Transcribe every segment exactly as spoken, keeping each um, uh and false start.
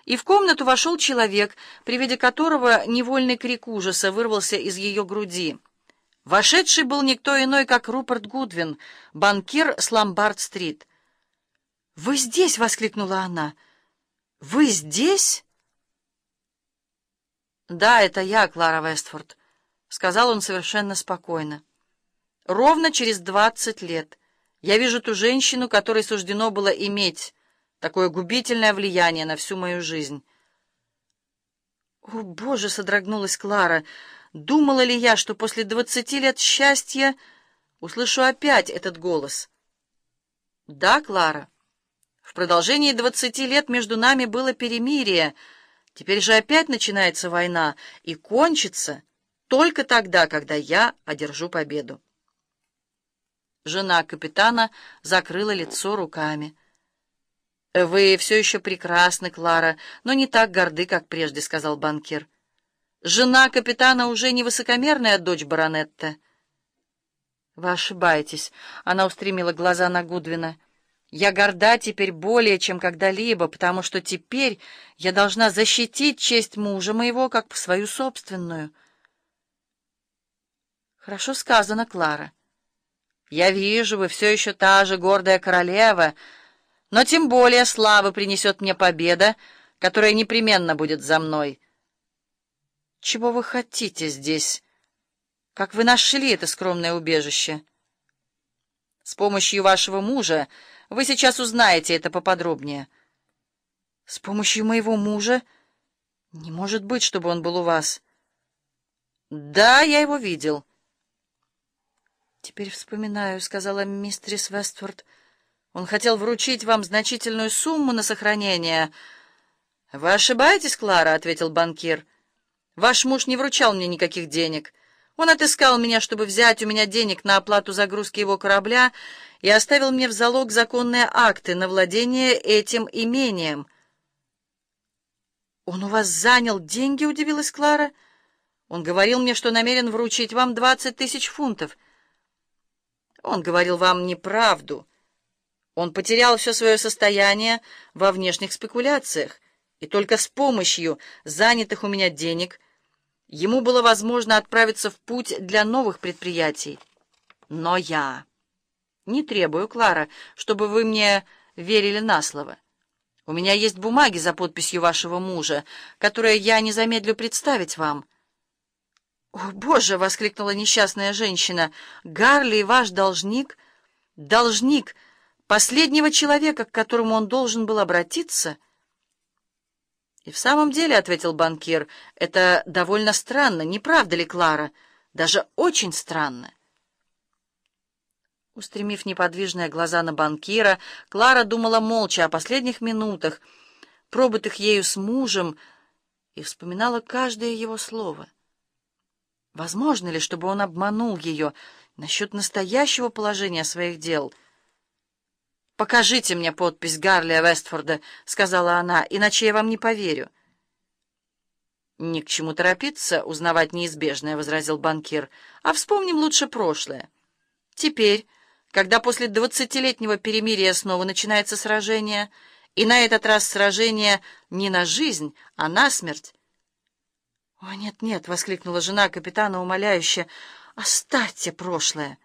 и в комнату вошел человек, при виде которого невольный крик ужаса вырвался из ее груди. Вошедший был никто иной, как Руперт Гудвин, банкир с Ломбард-стрит. «Вы здесь!» — воскликнула она. «Вы здесь?» «Да, это я, Клара Вестфорд», — сказал он совершенно спокойно. «Ровно через двадцать лет я вижу ту женщину, которой суждено было иметь такое губительное влияние на всю мою жизнь». «О, Боже!» — содрогнулась Клара. «Думала ли я, что после двадцати лет счастья услышу опять этот голос?» «Да, Клара, в продолжении двадцати лет между нами было перемирие. Теперь же опять начинается война и кончится только тогда, когда я одержу победу». Жена капитана закрыла лицо руками. «Вы все еще прекрасны, Клара, но не так горды, как прежде», — сказал банкир. «Жена капитана уже не высокомерная дочь баронетта». «Вы ошибаетесь», — она устремила глаза на Гудвина. «Я горда теперь более, чем когда-либо, потому что теперь я должна защитить честь мужа моего, как свою собственную». «Хорошо сказано, Клара. Я вижу, вы все еще та же гордая королева, но тем более славы принесет мне победа, которая непременно будет за мной». «Чего вы хотите здесь? Как вы нашли это скромное убежище?» «С помощью вашего мужа вы сейчас узнаете это поподробнее». «С помощью моего мужа? Не может быть, чтобы он был у вас». «Да, я его видел». «Теперь вспоминаю», — сказала мистерис Вестфорд. «Он хотел вручить вам значительную сумму на сохранение». «Вы ошибаетесь, Клара», — ответил банкир. «Ваш муж не вручал мне никаких денег. Он отыскал меня, чтобы взять у меня денег на оплату загрузки его корабля, и оставил мне в залог законные акты на владение этим имением». «Он у вас занял деньги?» — удивилась Клара. «Он говорил мне, что намерен вручить вам двадцать тысяч фунтов». «Он говорил вам неправду. Он потерял все свое состояние во внешних спекуляциях, и только с помощью занятых у меня денег ему было возможно отправиться в путь для новых предприятий. Но я не требую, Клара, чтобы вы мне верили на слово. У меня есть бумаги за подписью вашего мужа, которые я не замедлю представить вам». «О, Боже!» — воскликнула несчастная женщина. «Гарли, ваш должник, должник последнего человека, к которому он должен был обратиться?» «И в самом деле, — ответил банкир, — это довольно странно, не правда ли, Клара? Даже очень странно». Устремив неподвижные глаза на банкира, Клара думала молча о последних минутах, пробытых ею с мужем, и вспоминала каждое его слово. Возможно ли, чтобы он обманул ее насчет настоящего положения своих дел? «Покажите мне подпись Гарли Вестфорда», — сказала она, — «иначе я вам не поверю». «Ни к чему торопиться, узнавать неизбежное», — возразил банкир, — «а вспомним лучше прошлое. Теперь, когда после двадцатилетнего перемирия снова начинается сражение, и на этот раз сражение не на жизнь, а на смерть». «О, нет-нет!» — воскликнула жена капитана умоляюще. «Оставьте прошлое!»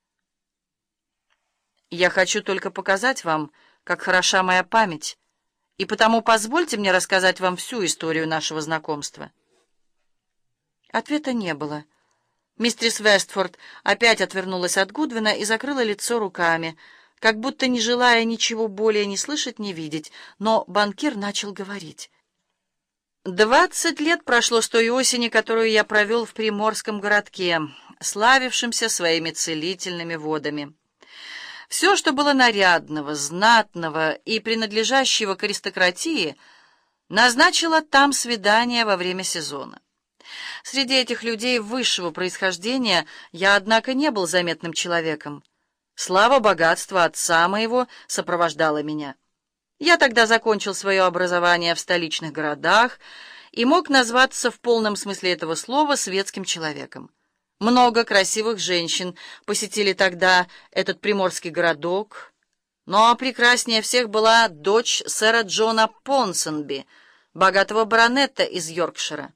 «Я хочу только показать вам, как хороша моя память, и потому позвольте мне рассказать вам всю историю нашего знакомства». Ответа не было. Мистерис Вестфорд опять отвернулась от Гудвина и закрыла лицо руками, как будто не желая ничего более ни слышать, ни видеть, но банкир начал говорить. «Двадцать лет прошло с той осени, которую я провел в приморском городке, славившемся своими целительными водами. Все, что было нарядного, знатного и принадлежащего к аристократии, назначило там свидание во время сезона. Среди этих людей высшего происхождения я, однако, не был заметным человеком. Слава богатства отца моего сопровождала меня. Я тогда закончил свое образование в столичных городах и мог назваться в полном смысле этого слова светским человеком. Много красивых женщин посетили тогда этот приморский городок, но прекраснее всех была дочь сэра Джона Понсонби, богатого баронета из Йоркшира.